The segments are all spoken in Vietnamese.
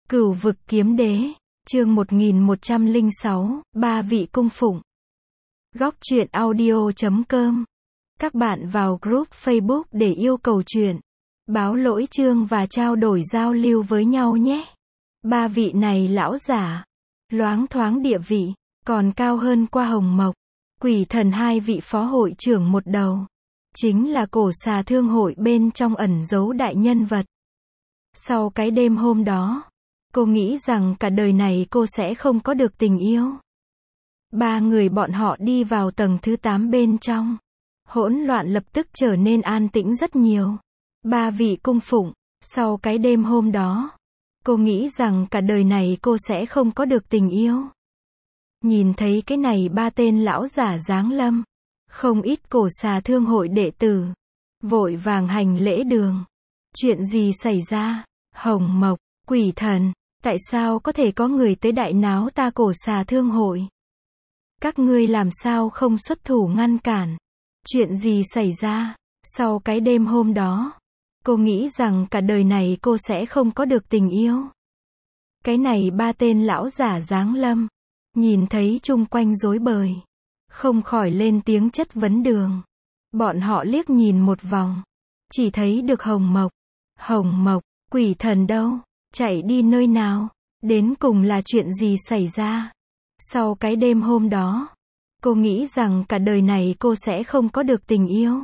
Cửu vực kiếm đế, chương 1106, ba vị cung phụng. Góc truyện audio.com. Các bạn vào group Facebook để yêu cầu truyện, báo lỗi chương và trao đổi giao lưu với nhau nhé. Ba vị này lão giả, loáng thoáng địa vị, còn cao hơn qua Hồng Mộc, Quỷ Thần hai vị phó hội trưởng một đầu. Chính là cổ xà thương hội bên trong ẩn giấu đại nhân vật. Sau cái đêm hôm đó, cô nghĩ rằng cả đời này cô sẽ không có được tình yêu. Ba người bọn họ đi vào tầng thứ 8 bên trong. Hỗn loạn lập tức trở nên an tĩnh rất nhiều. Ba vị cung phụng, sau cái đêm hôm đó, cô nghĩ rằng cả đời này cô sẽ không có được tình yêu. Nhìn thấy cái này ba tên lão giả giáng lâm, không ít cổ xà thương hội đệ tử vội vàng hành lễ đường. Chuyện gì xảy ra? Hồng Mộc, Quỷ Thần, tại sao có thể có người tới đại náo ta cổ xà thương hội? Các ngươi làm sao không xuất thủ ngăn cản? Chuyện gì xảy ra? Sau cái đêm hôm đó, cô nghĩ rằng cả đời này cô sẽ không có được tình yêu. Cái này ba tên lão giả giáng lâm, nhìn thấy chung quanh rối bời, không khỏi lên tiếng chất vấn đường. Bọn họ liếc nhìn một vòng, chỉ thấy được Hồng Mộc, Quỷ Thần đâu? Chạy đi nơi nào? Đến cùng là chuyện gì xảy ra? Sau cái đêm hôm đó, cô nghĩ rằng cả đời này cô sẽ không có được tình yêu.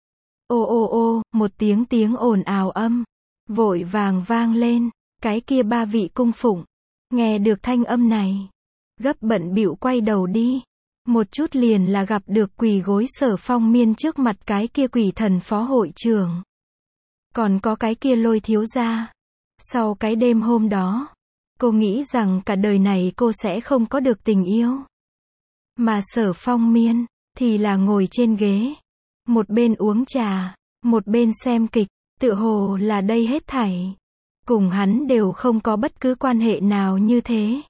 Ô, một tiếng ồn ào âm, vội vàng vang lên. Cái kia ba vị cung phụng, nghe được thanh âm này, gấp bận bịu quay đầu đi. Một chút liền là gặp được quỳ gối Sở Phong Miên trước mặt cái kia Quỷ Thần phó hội trưởng. Còn có cái kia Lôi thiếu gia. Sau cái đêm hôm đó, cô nghĩ rằng cả đời này cô sẽ không có được tình yêu. Mà Sở Phong Miên, thì là ngồi trên ghế. Một bên uống trà, một bên xem kịch, tựa hồ là đây hết thảy. Cùng hắn đều không có bất cứ quan hệ nào như thế.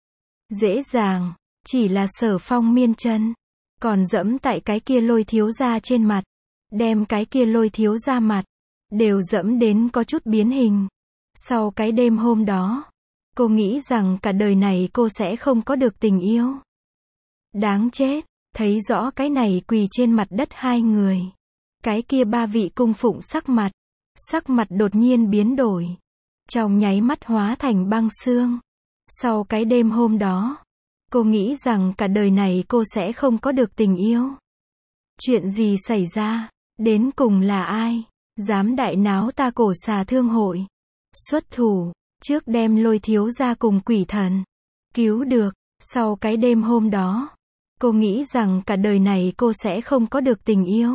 Dễ dàng, chỉ là Sở Phong Miên chân, còn dẫm tại cái kia Lôi thiếu gia trên mặt. Đem cái kia Lôi thiếu gia mặt, đều dẫm đến có chút biến hình. Sau cái đêm hôm đó, cô nghĩ rằng cả đời này cô sẽ không có được tình yêu. Đáng chết, thấy rõ cái này quỳ trên mặt đất hai người. Cái kia ba vị cung phụng sắc mặt đột nhiên biến đổi. Trong nháy mắt hóa thành băng xương. Sau cái đêm hôm đó, cô nghĩ rằng cả đời này cô sẽ không có được tình yêu. Chuyện gì xảy ra? Đến cùng là ai? Dám đại náo ta cổ xà thương hội? Xuất thủ, trước đem Lôi thiếu gia cùng Quỷ Thần cứu được. Sau cái đêm hôm đó, cô nghĩ rằng cả đời này cô sẽ không có được tình yêu.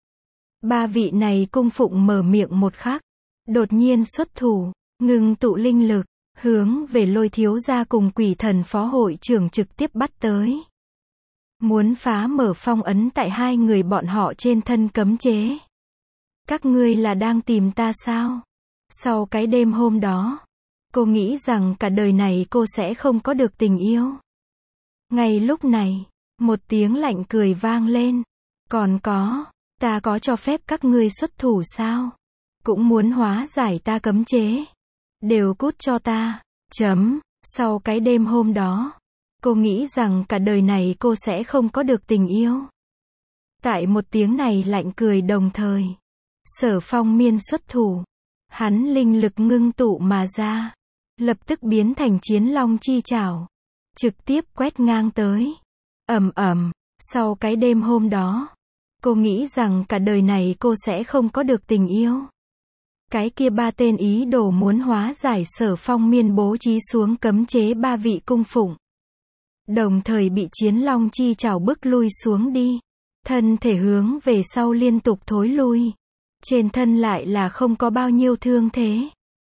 Ba vị này cung phụng mở miệng một khắc, đột nhiên xuất thủ, ngưng tụ linh lực, hướng về Lôi thiếu gia cùng Quỷ Thần phó hội trưởng trực tiếp bắt tới. Muốn phá mở phong ấn tại hai người bọn họ trên thân cấm chế. Các ngươi là đang tìm ta sao? Sau cái đêm hôm đó, cô nghĩ rằng cả đời này cô sẽ không có được tình yêu. Ngay lúc này, một tiếng lạnh cười vang lên. Còn có, ta có cho phép các ngươi xuất thủ sao? Cũng muốn hóa giải ta cấm chế. Đều cút cho ta. Sau cái đêm hôm đó, cô nghĩ rằng cả đời này cô sẽ không có được tình yêu. Tại một tiếng này lạnh cười đồng thời, Sở Phong Miên xuất thủ. Hắn linh lực ngưng tụ mà ra, lập tức biến thành Chiến Long chi trảo, trực tiếp quét ngang tới. Ầm. Sau cái đêm hôm đó, cô nghĩ rằng cả đời này cô sẽ không có được tình yêu. Cái kia ba tên ý đồ muốn hóa giải Sở Phong Miên bố trí xuống cấm chế ba vị cung phụng, đồng thời bị Chiến Long chi trảo bức lui xuống đi. Thân thể hướng về sau liên tục thối lui. Trên thân lại là không có bao nhiêu thương thế.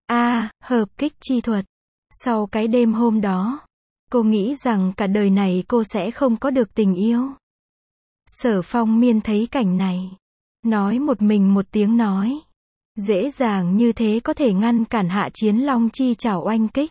Hợp kích chi thuật. Sau cái đêm hôm đó, cô nghĩ rằng cả đời này cô sẽ không có được tình yêu. Sở Phong Miên thấy cảnh này, nói một mình một tiếng nói. Dễ dàng như thế có thể ngăn cản hạ Chiến Long chi trảo oanh kích.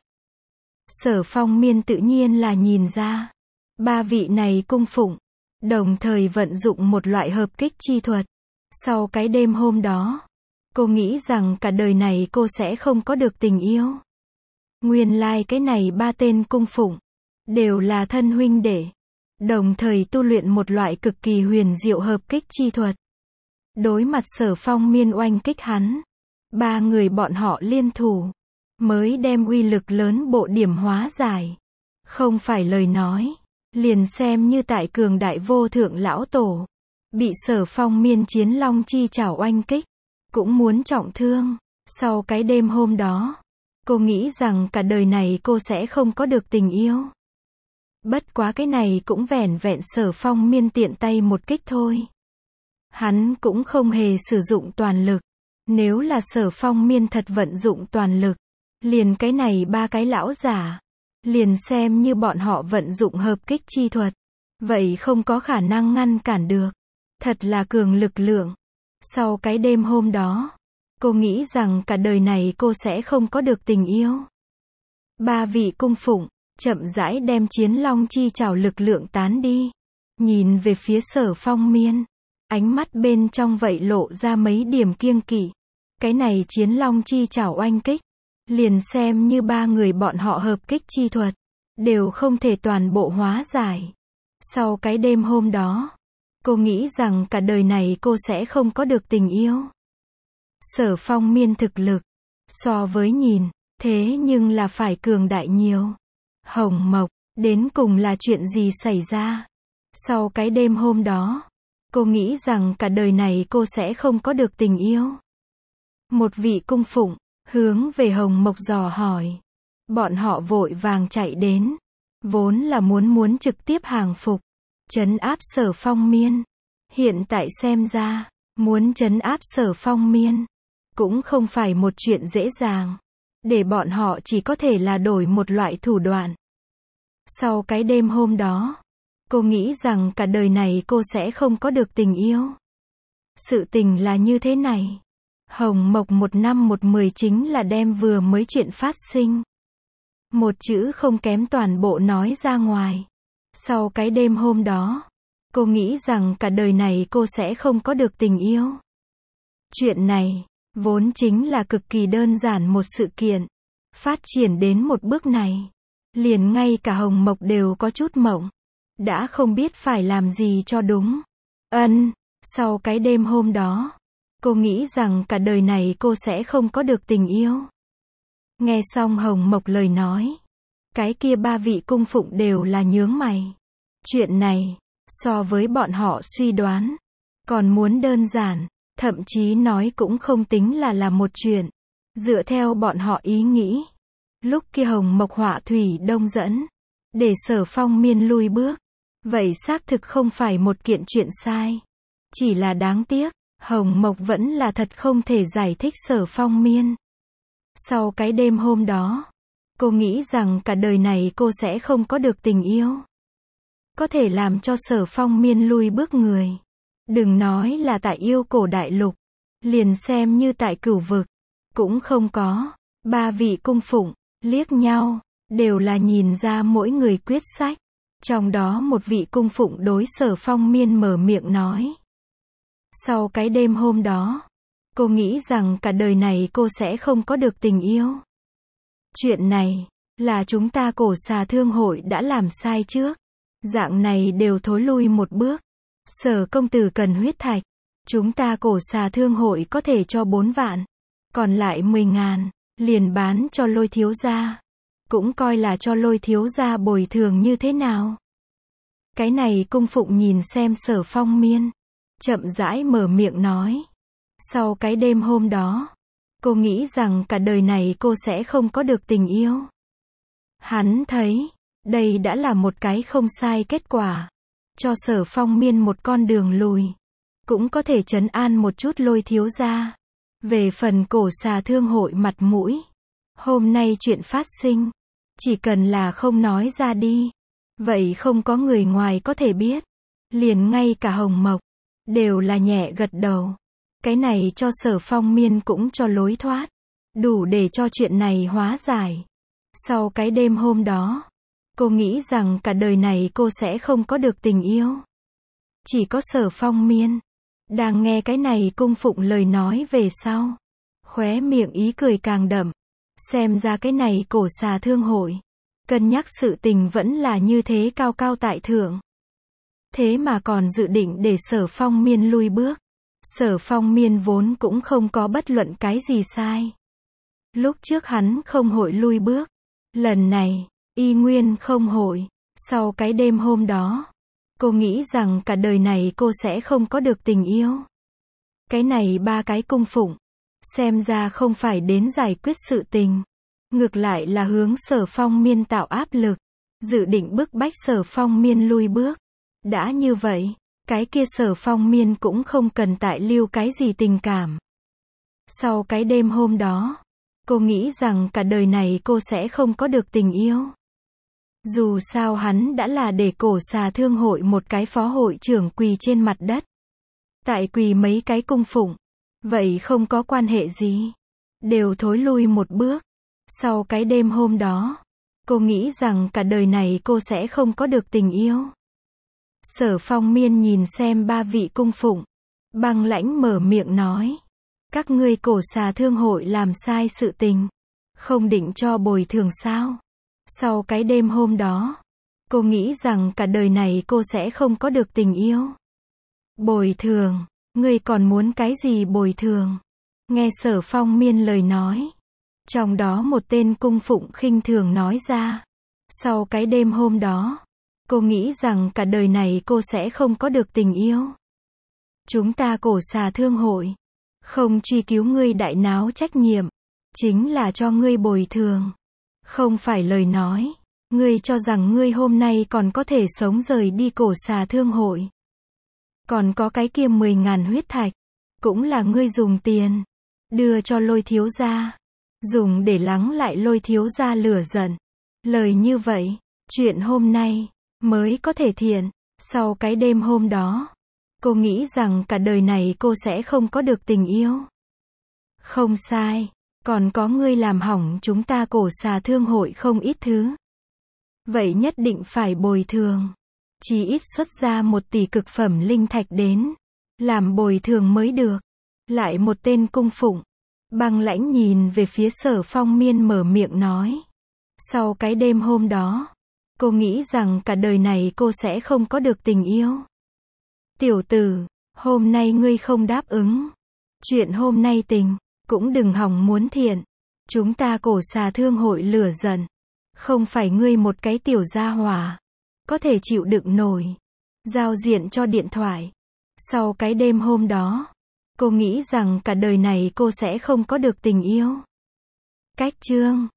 Sở Phong Miên tự nhiên là nhìn ra. Ba vị này cung phụng, đồng thời vận dụng một loại hợp kích chi thuật. Sau cái đêm hôm đó, cô nghĩ rằng cả đời này cô sẽ không có được tình yêu. Nguyên lai cái này ba tên cung phụng, đều là thân huynh đệ, đồng thời tu luyện một loại cực kỳ huyền diệu hợp kích chi thuật. Đối mặt Sở Phong Miên oanh kích hắn, ba người bọn họ liên thủ, mới đem uy lực lớn bộ điểm hóa giải. Không phải lời nói, liền xem như tại cường đại vô thượng lão tổ, bị Sở Phong Miên chiến long chi chảo oanh kích, cũng muốn trọng thương. Sau cái đêm hôm đó, cô nghĩ rằng cả đời này cô sẽ không có được tình yêu. Bất quá cái này cũng vẻn vẹn Sở Phong Miên tiện tay một kích thôi. Hắn cũng không hề sử dụng toàn lực. Nếu là Sở Phong Miên thật vận dụng toàn lực, liền cái này ba cái lão giả, liền xem như bọn họ vận dụng hợp kích chi thuật, vậy không có khả năng ngăn cản được. Thật là cường lực lượng. Sau cái đêm hôm đó, cô nghĩ rằng cả đời này cô sẽ không có được tình yêu. Ba vị cung phụng, chậm rãi đem chiến long chi chảo lực lượng tán đi. Nhìn về phía Sở Phong Miên, ánh mắt bên trong vậy lộ ra mấy điểm kiêng kỵ. Cái này chiến long chi chảo oanh kích, liền xem như ba người bọn họ hợp kích chi thuật, đều không thể toàn bộ hóa giải. Sau cái đêm hôm đó, cô nghĩ rằng cả đời này cô sẽ không có được tình yêu. Sở Phong Miên thực lực, so với nhìn, thế nhưng là phải cường đại nhiều. Hồng Mộc, đến cùng là chuyện gì xảy ra? Sau cái đêm hôm đó, cô nghĩ rằng cả đời này cô sẽ không có được tình yêu. Một vị cung phụng, hướng về Hồng Mộc dò hỏi. Bọn họ vội vàng chạy đến, vốn là muốn trực tiếp hàng phục, trấn áp Sở Phong Miên. Hiện tại xem ra, muốn trấn áp Sở Phong Miên, cũng không phải một chuyện dễ dàng. Để bọn họ chỉ có thể là đổi một loại thủ đoạn. Sau cái đêm hôm đó, cô nghĩ rằng cả đời này cô sẽ không có được tình yêu. Sự tình là như thế này. Hồng Mộc 1:10 chính là đem vừa mới chuyện phát sinh, một chữ không kém toàn bộ nói ra ngoài. Sau cái đêm hôm đó, cô nghĩ rằng cả đời này cô sẽ không có được tình yêu. Chuyện này, vốn chính là cực kỳ đơn giản một sự kiện. Phát triển đến một bước này, liền ngay cả Hồng Mộc đều có chút mộng. Đã không biết phải làm gì cho đúng. Sau cái đêm hôm đó, cô nghĩ rằng cả đời này cô sẽ không có được tình yêu. Nghe xong Hồng Mộc lời nói, cái kia ba vị cung phụng đều là nhướng mày. Chuyện này, so với bọn họ suy đoán, còn muốn đơn giản, thậm chí nói cũng không tính là một chuyện. Dựa theo bọn họ ý nghĩ, lúc kia Hồng Mộc họa thủy đông dẫn, để Sở Phong Miên lui bước, vậy xác thực không phải một kiện chuyện sai. Chỉ là đáng tiếc, Hồng Mộc vẫn là thật không thể giải thích Sở Phong Miên. Sau cái đêm hôm đó, cô nghĩ rằng cả đời này cô sẽ không có được tình yêu. Có thể làm cho Sở Phong Miên lui bước người. Đừng nói là tại yêu cổ đại lục, liền xem như tại cửu vực, cũng không có. Ba vị cung phụng, liếc nhau, đều là nhìn ra mỗi người quyết sách. Trong đó một vị cung phụng đối Sở Phong Miên mở miệng nói. Sau cái đêm hôm đó, cô nghĩ rằng cả đời này cô sẽ không có được tình yêu. Chuyện này, là chúng ta Cổ Xà Thương hội đã làm sai trước. Dạng này đều thối lui một bước. Sở công tử cần huyết thạch. Chúng ta Cổ Xà Thương hội có thể cho 4 vạn. Còn lại 10.000, liền bán cho Lôi thiếu gia. Cũng coi là cho Lôi thiếu gia bồi thường như thế nào. Cái này cung phụng nhìn xem Sở Phong Miên, chậm rãi mở miệng nói. Sau cái đêm hôm đó, cô nghĩ rằng cả đời này cô sẽ không có được tình yêu. Hắn thấy, đây đã là một cái không sai kết quả. Cho Sở Phong Miên một con đường lùi. Cũng có thể trấn an một chút Lôi thiếu gia. Về phần Cổ Xà Thương hội mặt mũi, hôm nay chuyện phát sinh, chỉ cần là không nói ra đi, vậy không có người ngoài có thể biết. Liền ngay cả Hồng Mộc, đều là nhẹ gật đầu. Cái này cho Sở Phong Miên cũng cho lối thoát. Đủ để cho chuyện này hóa giải. Sau cái đêm hôm đó, cô nghĩ rằng cả đời này cô sẽ không có được tình yêu. Chỉ có Sở Phong Miên, đang nghe cái này cung phụng lời nói về sau, khóe miệng ý cười càng đậm. Xem ra cái này cổ xà thương hội. Cân nhắc sự tình vẫn là như thế cao cao tại thượng. Thế mà còn dự định để Sở Phong Miên lui bước. Sở Phong Miên vốn cũng không có bất luận cái gì sai. Lúc trước hắn không hội lui bước. Lần này, y nguyên không hội. Sau cái đêm hôm đó, cô nghĩ rằng cả đời này cô sẽ không có được tình yêu. Cái này 3 cái cung phụng. Xem ra không phải đến giải quyết sự tình. Ngược lại là hướng Sở Phong Miên tạo áp lực. Dự định bức bách Sở Phong Miên lui bước. Đã như vậy, cái kia Sở Phong Miên cũng không cần tại lưu cái gì tình cảm. Sau cái đêm hôm đó, cô nghĩ rằng cả đời này cô sẽ không có được tình yêu. Dù sao hắn đã là để cổ xà thương hội một cái phó hội trưởng quỳ trên mặt đất. Tại quỳ mấy cái cung phụng. Vậy không có quan hệ gì. Đều thối lui một bước. Sau cái đêm hôm đó, cô nghĩ rằng cả đời này cô sẽ không có được tình yêu. Sở Phong Miên nhìn xem 3 vị cung phụng. Băng lãnh mở miệng nói. Các ngươi cổ xà thương hội làm sai sự tình. Không định cho bồi thường sao? Sau cái đêm hôm đó, cô nghĩ rằng cả đời này cô sẽ không có được tình yêu. Bồi thường, ngươi còn muốn cái gì bồi thường? Nghe Sở Phong Miên lời nói. Trong đó một tên cung phụng khinh thường nói ra. Sau cái đêm hôm đó, cô nghĩ rằng cả đời này cô sẽ không có được tình yêu. Chúng ta cổ xà thương hội. Không truy cứu ngươi đại náo trách nhiệm. Chính là cho ngươi bồi thường. Không phải lời nói. Ngươi cho rằng ngươi hôm nay còn có thể sống rời đi cổ xà thương hội. Còn có cái kia 10.000 huyết thạch. Cũng là ngươi dùng tiền. Đưa cho Lôi thiếu gia. Dùng để lắng lại Lôi thiếu gia lửa giận. Lời như vậy. Chuyện hôm nay. Mới có thể thiện. Sau cái đêm hôm đó. Cô nghĩ rằng cả đời này cô sẽ không có được tình yêu. Không sai. Còn có ngươi làm hỏng chúng ta cổ xà thương hội không ít thứ. Vậy nhất định phải bồi thường. Chỉ ít xuất ra 1 tỷ cực phẩm linh thạch đến. Làm bồi thường mới được. Lại một tên cung phụng. Băng lãnh nhìn về phía Sở Phong Miên mở miệng nói. Sau cái đêm hôm đó, cô nghĩ rằng cả đời này cô sẽ không có được tình yêu. Tiểu tử, hôm nay ngươi không đáp ứng. Chuyện hôm nay tình, cũng đừng hòng muốn thiện. Chúng ta cổ xà thương hội lửa giận. Không phải ngươi một cái tiểu gia hỏa. Có thể chịu đựng nổi. Giao diện cho điện thoại. Sau cái đêm hôm đó, cô nghĩ rằng cả đời này cô sẽ không có được tình yêu. Cách chương